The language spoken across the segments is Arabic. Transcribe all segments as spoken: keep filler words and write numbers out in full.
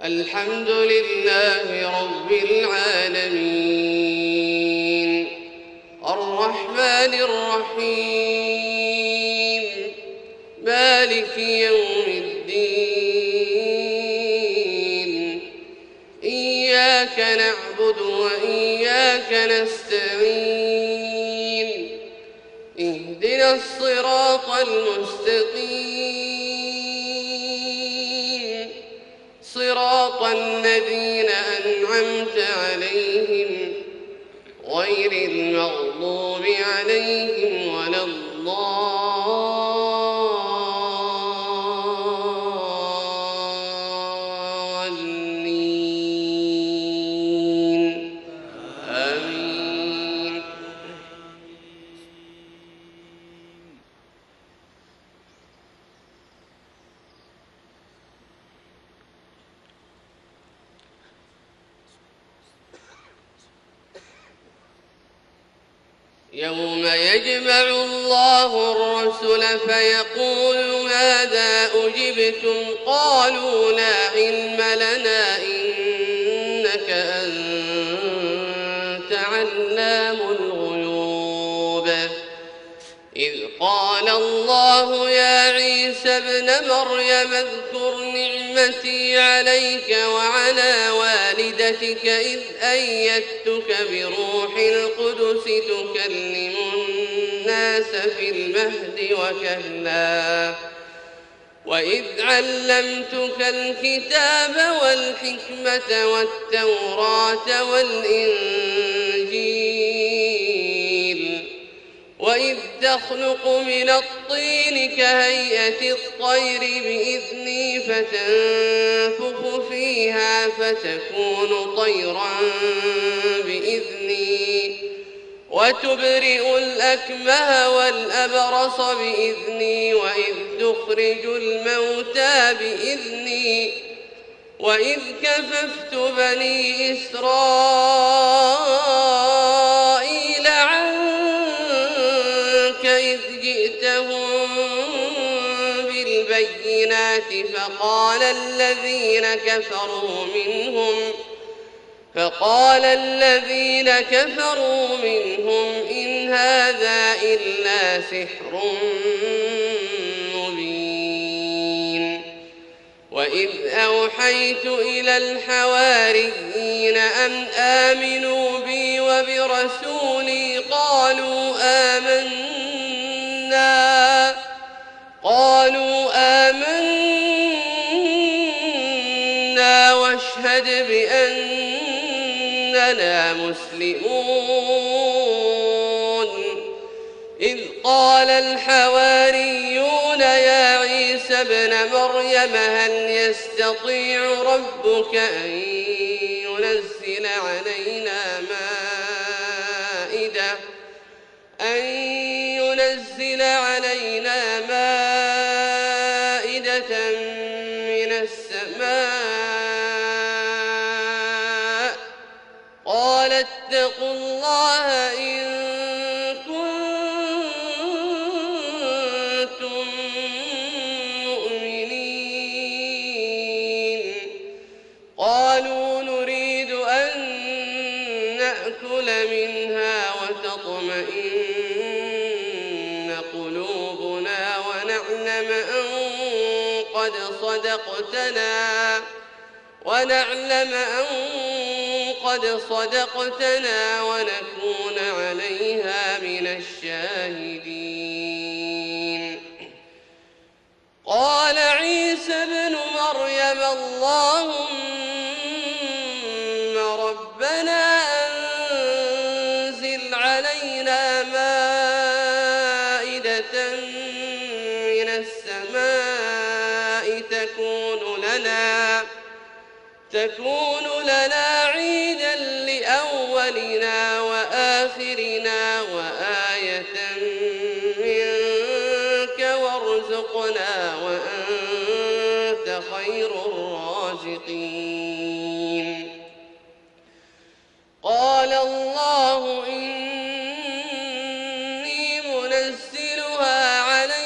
الحمد لله رب العالمين الرحمن الرحيم مالك يوم الدين إياك نعبد وإياك نستعين اهدنا الصراط المستقيم صراط الذين أنعمت عليهم غير المغضوب عليهم ولا الضالين آمين. يوم يجمع الله الرسل فيقول ماذا أجبتم قالوا لا علم لنا إنك أنت علام الغيوب إذ قال الله يا عيسى ابن مريم اذكر نعمتي عليك وعلى والدتك إذ أيدتك بروح القدس تكلم الناس في المهد وكهلا وإذ علمتك الكتاب والحكمة والتوراة والإنجيل وإذ تخلق من الطين كهيئة الطير بإذني فتنفخ فيها فتكون طيرا بإذني وتبرئ الأكمه والأبرص بإذني وإذ تخرج الموتى بإذني وإذ كففت بني إسرائيل عنك إذ جئتهم بالبينات فقال الذين كفروا منهم فقال الذين كفروا منهم إن هذا إلا سحر مبين وإذ أوحيت إلى الحواريين أن آمنوا بي وبرسولي قالوا آمنا قالوا آمنا واشهد بأننا مسلمون إذ قال الحواريون يا عيسى ابن مريم هل يستطيع ربك أن ينزل علينا مائدة أن ينزل علينا مائدة من السماء قال اتقوا الله إن كنتم مؤمنين قالوا نريد أن نأكل منها وتطمئن قلوبنا ونعلم أن قد صدقتنا ونعلم أن قد صدقتنا ونكون عليها من الشاهدين قال عيسى ابن مريم اللهم ربنا أنزل علينا مائدة من السماء تكون لنا تكون لنا عيدا لأولنا وآخرنا وآية منك وارزقنا وأنت خير الرازقين قال الله إني منزلها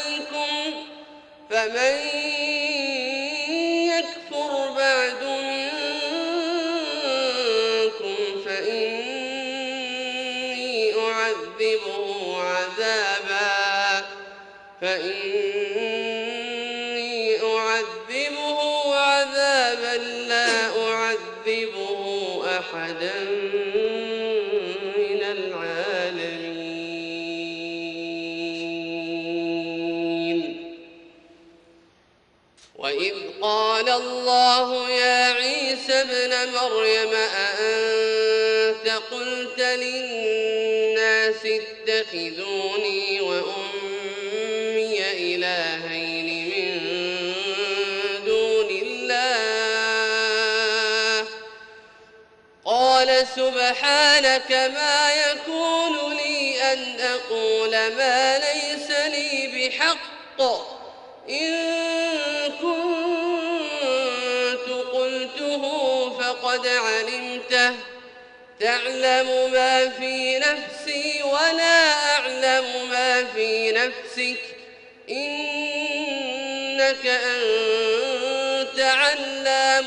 عليكم فمن يكفر بعد منكم الله يا عيسى ابن مريم أأنت قلت للناس اتخذوني وأمي إلهين من دون الله قال سبحانك ما يكون لي أن أقول ما ليس لي بحق إن كنت قلته فقد علمته تعلم ما في نفسي ولا أعلم ما في نفسك إنك أنت علام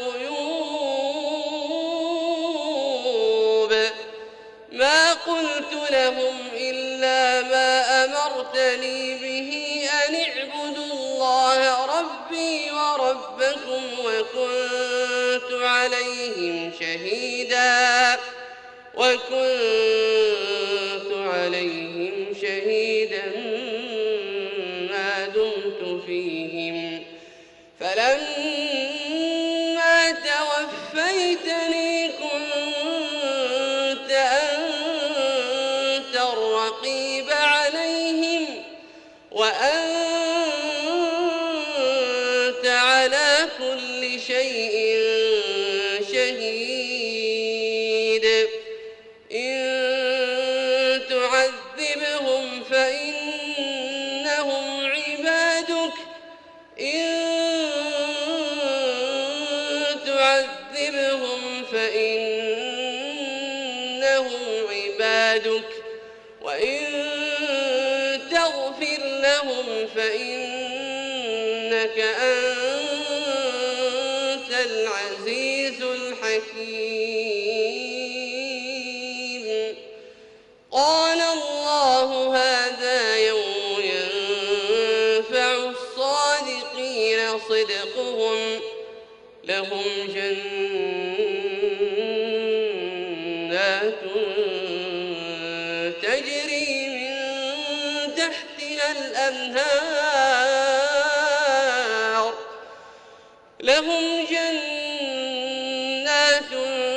الغيوب ما قلت لهم إلا ما أمرتني به أن اعبدوا الله ربي وربكم وكنت عليهم شهيدا وكنت عليهم شهيدا ما دمت فيهم فلما توفيتني كنت أنت الرقيب عليهم وأنت على كل شيء شهيد إن تعذبهم فإنهم عبادك إن تعذبهم فإنهم عبادك وإن تغفر لهم فإنك أنت العزيز الحكيم قال الله هذا يوم ينفع الصادقين صدقهم لهم جنات تجري من تحتها الأنهار لهم جنات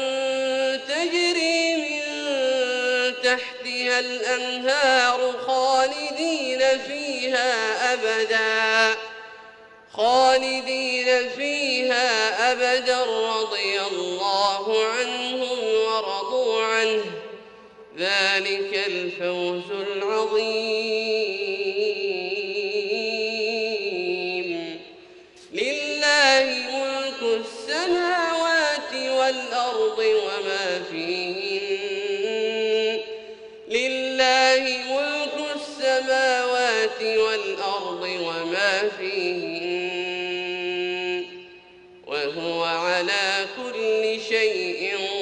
تجري من تحتها الأنهار خالدين فيها أبدا خالدين فيها أبدا رضي الله عنهم ورضوا عنه ذلك الفوز العظيم لله ملك السماوات والأرض وما فيهن لله ملك السماوات والأرض وما فيهن وهو على كل شيء